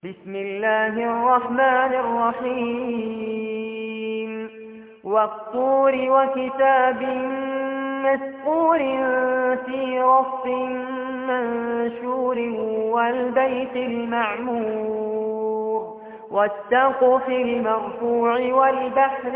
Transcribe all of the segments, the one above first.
بسم الله الرحمن الرحيم والطور وكتاب مسطور في رص منشور والبيت المعمور والسقف المرفوع والبحر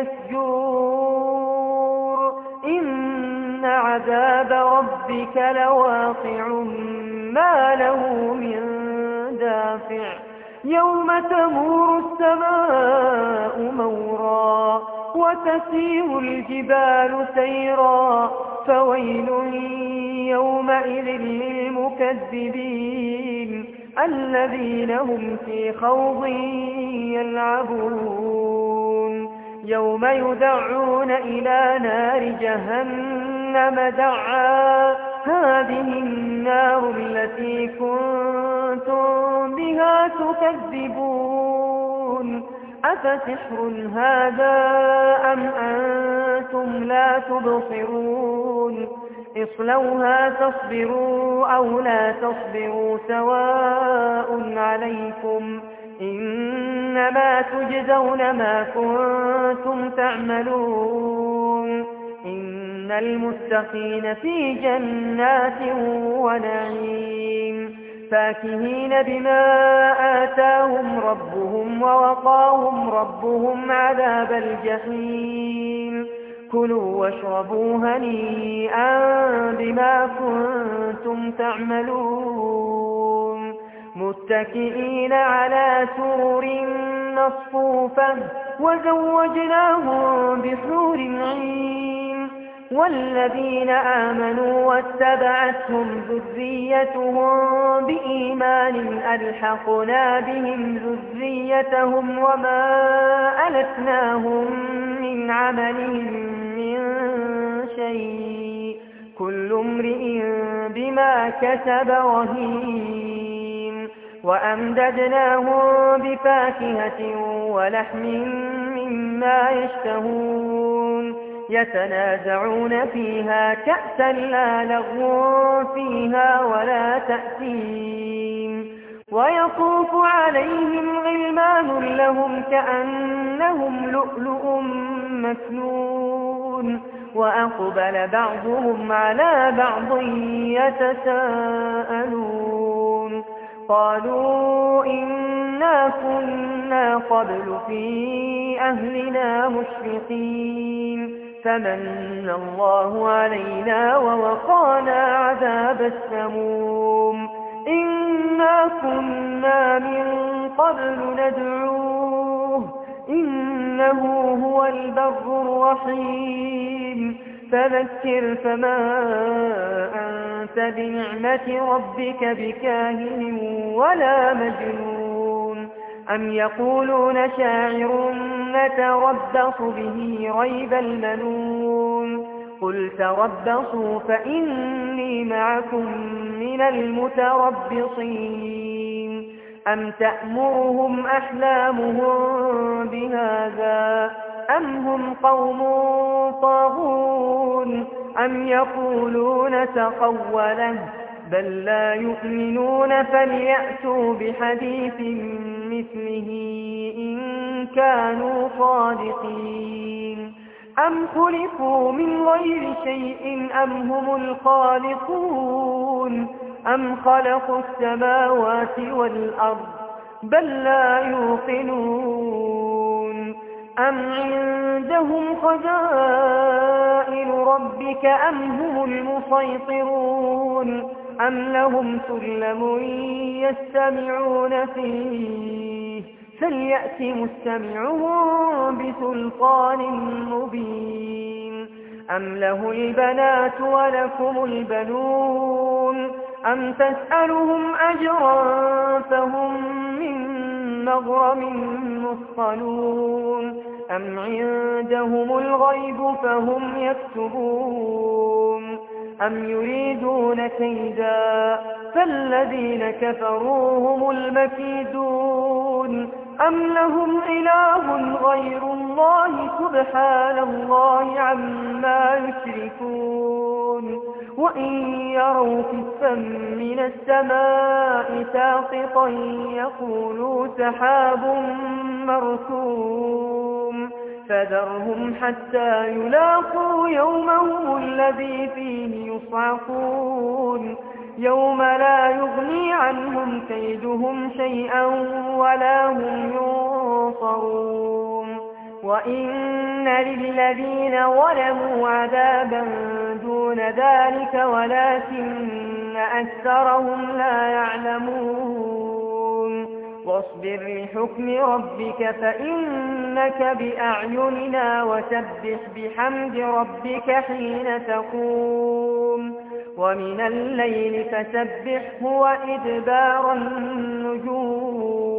المسجور إن عذاب ربك لواقع ما له من دافع يوم تمور السماء مورا وتسير الجبال سيرا فويل يومئذ للمكذبين الذين هم في خوض يلعبون يوم يدعون إلى نار جهنم دعا هذه النار التي كنتم بها تكذبون أفسحر هذا أم أنتم لا تبصرون اصلوها تصبروا أو لا تصبروا سواء عليكم إنما تجزون ما كنتم تعملون إن المتقين في جنات ونعيم فاكهين بما آتاهم ربهم ووقاهم ربهم عذاب الجحيم كلوا واشربوا هنيئا بما كنتم تعملون متكئين على سرر مصفوفة وزوجناهم بحور عين والذين آمنوا واتبعتهم ذريتهم بإيمان ألحقنا بهم ذريتهم وما ألتناهم من عملهم من شيء كل امرئ بما كسب رهين وأمددناهم بفاكهة ولحم مما يشتهون يتنازعون فيها كأسا لا لغو فيها ولا تأثيم ويطوف عليهم غلمان لهم كأنهم لؤلؤ مكنون وأقبل بعضهم على بعض يتساءلون قالوا إنا كنا قبل في أهلنا مشفقين فمن الله علينا ووقانا عذاب السموم إنا كنا من قبل ندعوه إنه هو البر الرحيم فذكر فما أنت بنعمة ربك بكاهن ولا مجنون أم يقولون شاعر نتربص به ريب المنون قل تربصوا فإني معكم من المتربصين أم تأمرهم أحلامهم بهذا أم هم قوم طاغون أم يقولون تقوله بل لا يؤمنون فليأتوا بحديث مثله إن كانوا صادقين أم خلقوا من غير شيء أم هم الخالقون أم خلقوا السماوات والأرض بل لا يوقنون أم عندهم خزائن ربك أم هم المسيطرون أم لهم سلم يستمعون فيه فليأت مستمعهم بسلطان مبين أم له البنات ولكم البنون أم تسألهم أجرا فهم من مغرم مثقلون أم عندهم الغيب فهم يكتبون أم يريدون كيدا فالذين كفروا هم المكيدون أم لهم إله غير الله سبحان الله عما يشركون وإن يروا كسفا من السماء ساقطا يقولوا سحاب مركوم فذرهم حتى يلاقوا يومهم الذي فيه يصعقون يوم لا يغني عنهم كيدهم شيئا ولا هم ينصرون وإن للذين ظلموا عذابا دون ذلك ولكن أكثرهم لا يعلمون واصبر لحكم ربك فإنك بأعيننا وسبح بحمد ربك حين تقوم ومن الليل فسبحه وإدبار النجوم